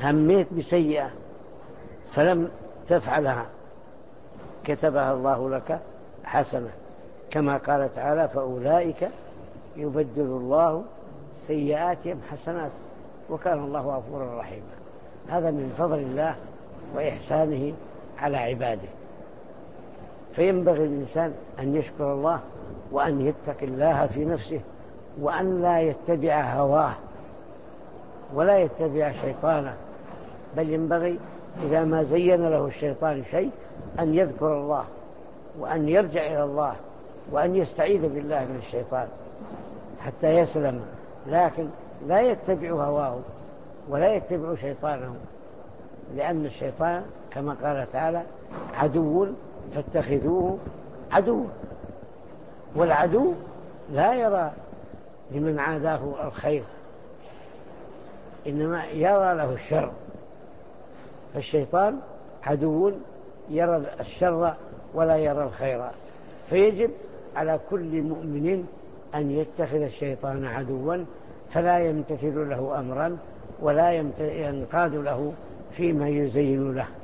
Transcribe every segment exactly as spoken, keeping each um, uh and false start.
هميت بسيئة فلم تفعلها كتبها الله لك حسنة، كما قال تعالى فأولئك يبدل الله سيئاتهم حسنات وكان الله غفورا رحيما. هذا من فضل الله وإحسانه على عباده. فينبغي الإنسان أن يشكر الله وأن يتقي الله في نفسه وأن لا يتبع هواه ولا يتبع شيطانه، بل ينبغي إذا ما زين له الشيطان شيء أن يذكر الله وأن يرجع إلى الله وأن يستعيذ بالله من الشيطان حتى يسلم، لكن لا يتبع هواه ولا يتبع شيطانه، لأن الشيطان كما قال تعالى عدو فاتخذوه عدوا، والعدو لا يرى لمن عاداه الخير إنما يرى له الشر، فالشيطان عدو يرى الشر ولا يرى الخير. فيجب على كل مؤمن أن يتخذ الشيطان عدوا فلا يمتثل له أمرا ولا ينقاد له فيما يزين له.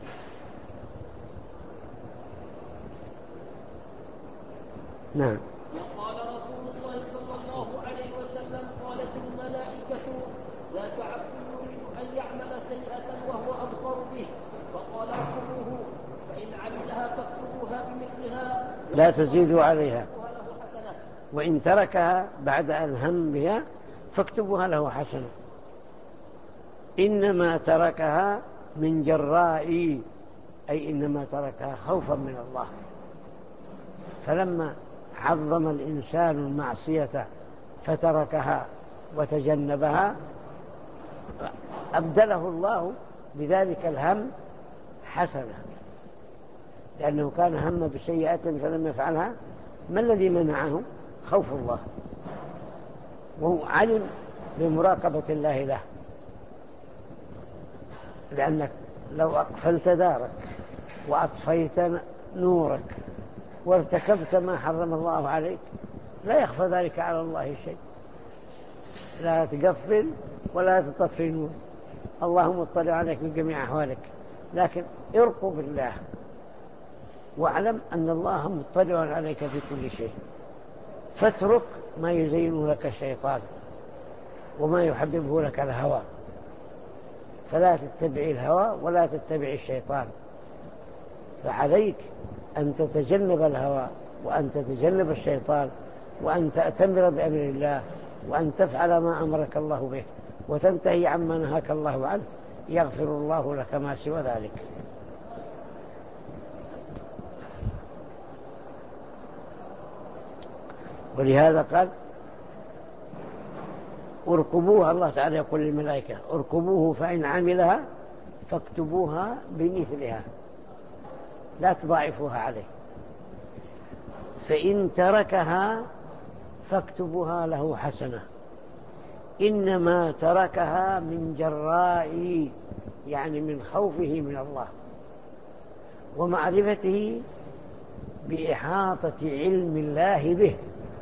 نعم. وقال رسول الله صلى الله عليه وسلم قالت الملائكة ذاك عبد يريد أن يعمل سيئة وهو أبصر به فقال اكتبوه فإن عملها فاكتبوها بمثلها لا تزيدوا عليها، وإن تركها بعد أن هم بها فاكتبوها له حسنة. إنما تركها من جرائي، أي إنما تركها خوفا من الله. فلما عظم الإنسان المعصية فتركها وتجنبها أبدله الله بذلك الهم حسنة، لأنه كان هم بسيئة فلم يفعلها. ما الذي منعه؟ خوف الله، وهو علم بمراقبة الله له، لأنك لو أقفلت دارك وأطفيت نورك وارتكبت ما حرم الله عليك لا يخفى ذلك على الله شيء. لا تقفل ولا تطفي نور، الله مطلع عليك من جميع أحوالك، لكن ارقب الله واعلم أن الله مطلع عليك في كل شيء. فاترك ما يزين لك الشيطان وما يحببه لك الهوى، فلا تتبع الهوى ولا تتبع الشيطان. فعليك أن تتجنب الهوى وأن تتجنب الشيطان وأن تأتمر بأمر الله وأن تفعل ما أمرك الله به وتنتهي عما نهاك الله عنه، يغفر الله لك ما سوى ذلك. ولهذا قال اركبوها، الله تعالى يقول للملائكة اركبوه فإن عملها فاكتبوها بمثلها، لا تضاعفوها عليه. فإن تركها فاكتبوها له حسنة. إنما تركها من جرائي، يعني من خوفه من الله ومعرفته بإحاطة علم الله به.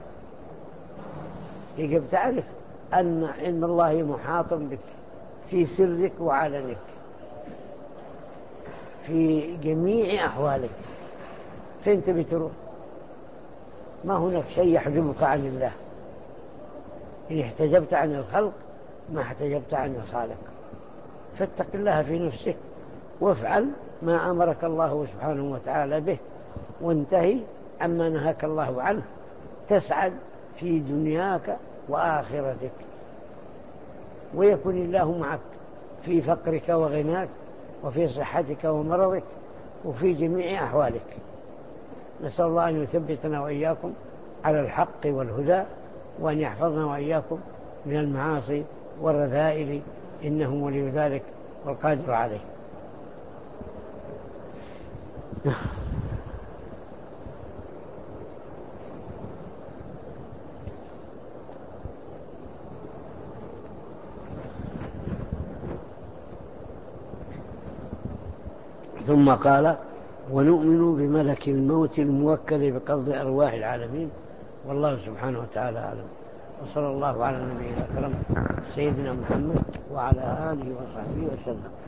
يجب تعرف أن علم الله محاط بك في سرك وعلنك في جميع أحوالك. فين تبي تروح؟ ما هناك شيء يحجبك عن الله. إن احتجبت عن الخلق ما احتجبت عن الخالق. فاتق الله في نفسك وافعل ما أمرك الله سبحانه وتعالى به وانتهي عما نهاك الله عنه، تسعد في دنياك وآخرتك، ويكون الله معك في فقرك وغناك وفي صحتك ومرضك وفي جميع أحوالك. نسأل الله أن يثبتنا وإياكم على الحق والهدى وأن يحفظنا وإياكم من المعاصي والرذائل، إنه ولي ذلك والقادر عليه. ثم قال ونؤمن بملك الموت الموكل بقبض أرواح العالمين، والله سبحانه وتعالى أعلم. وصلى الله على نبينا الأكرم سيدنا محمد وعلى آله وصحبه وسلم.